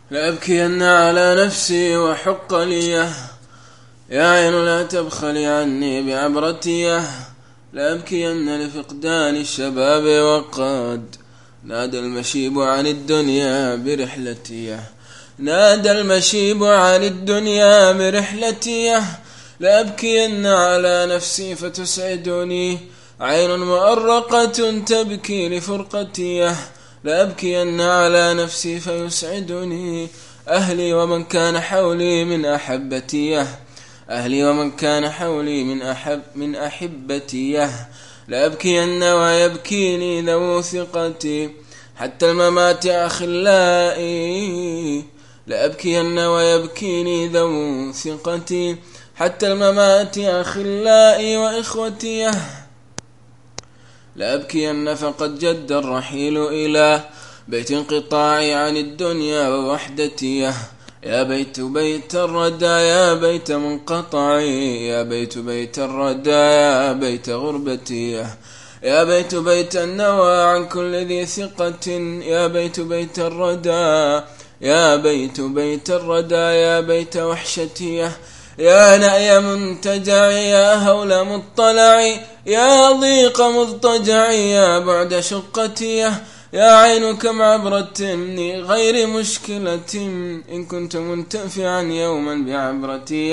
لأبكين على نفسي وحق لي، يا عين لا تبخلي عني بعبرتي. لأبكين لفقدان الشباب وقد نادى المشيب عن الدنيا برحلتي. نادى المشيب عن الدنيا برحلتي. لأبكين على نفسي فتسعدني عين مؤرقة تبكي لفرقتي. لأبكين على نفسي فيسعدني أهلي ومن كان حولي من أحبتي. أهلي ومن كان حولي من أحبتي. لأبكين ويبكيني ذو ثقتي حتى الممات أخلائي. لأبكين ويبكيني ذو ثقتي حتى الممات أخلائي وإخوتي. لأبكين فقد جد الرحيل إلى بيت انقطاعي عن الدنيا ووحدتي. يا بيت بيت الردى يا بيت منقطعي، يا بيت بيت الردى يا بيت غربتي. يا بيت بيت النوى عن كل ذي ثقة، يا بيت بيت الردى يا بيت بيت الردى يا بيت وحشتي. يا نأي منتجعي يا هول مطلعي، يا ضيق مضطجعي يا بعد شقتي. يا عين كم عبرتني غير مشكلة إن كنت منتفعا يوما بعبرتي.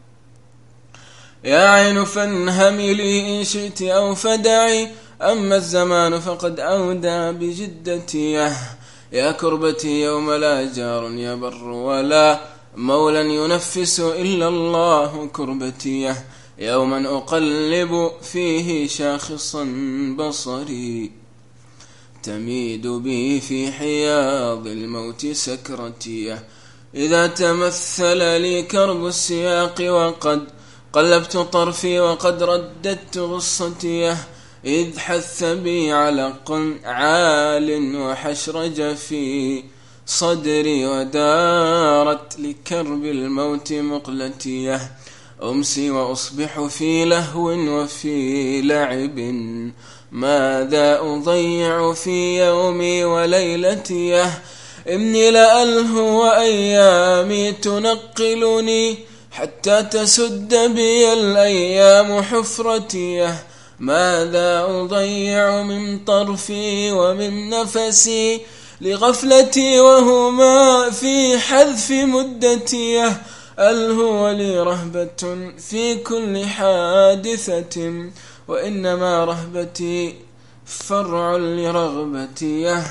يا عين فانهمي لي إن شئت أو فدعي، أما الزمان فقد أودى بجدتي. يا كربتي يوم لا جار يبر ولا مولا ينفس إلا الله كربتي. يوما أقلب فيه شاخصا بصري تميد بي في حياض الموت سكرتي. إذا تمثل لي كرب السياق وقد قلبت طرفي وقد رددت غصتي، إذ حث بي علق عال وحشرج في صدري ودارت لكرب الموت مقلتي. أمسي وأصبح في لهو وفي لعب، ماذا أضيع في يومي وليلتي. إني لألهو وأيامي تنقلني حتى تسد بي الأيام حفرتي. ماذا أضيع من طرفي ومن نفسي لغفلتي وهما في حذف مدتي. ألهو لي رهبة في كل حادثة، وإنما رهبتي فرع لرغبتي.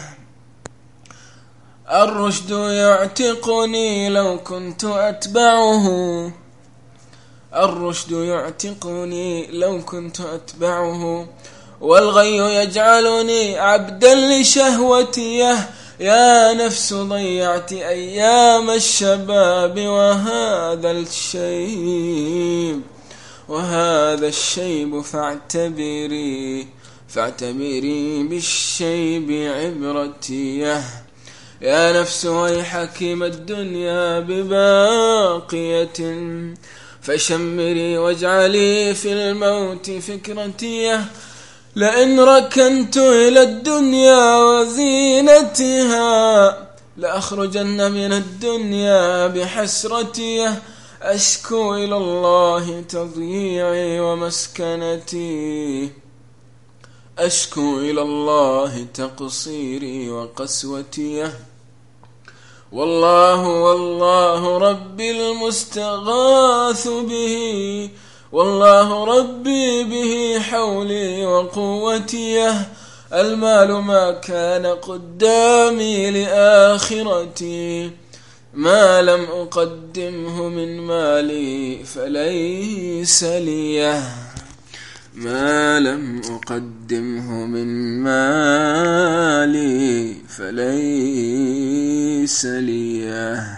الرشد يعتقني لو كنت أتبعه، الرشد يعتقني لو كنت أتبعه، والغي يجعلني عبدا لشهوتي. يا نفس ضيعت أيام الشباب وهذا الشيب فاعتبري بالشيب عبرتي. يا نفس ويحك ما الدنيا بباقية، فشمري واجعلي في الموت فكرتي. لئن ركنت إلى الدنيا وزينتها لأخرجن من الدنيا بحسرتي. أشكو إلى الله تضييعي ومسكنتي، أشكو إلى الله تقصيري وقسوتي. والله ربي المستغاث به، والله ربي به حولي وقوتي. المال ما كان قدامي لآخرتي، ما لم أقدمه من مالي فليس لي، ما لم أقدمه من مالي فليس لي.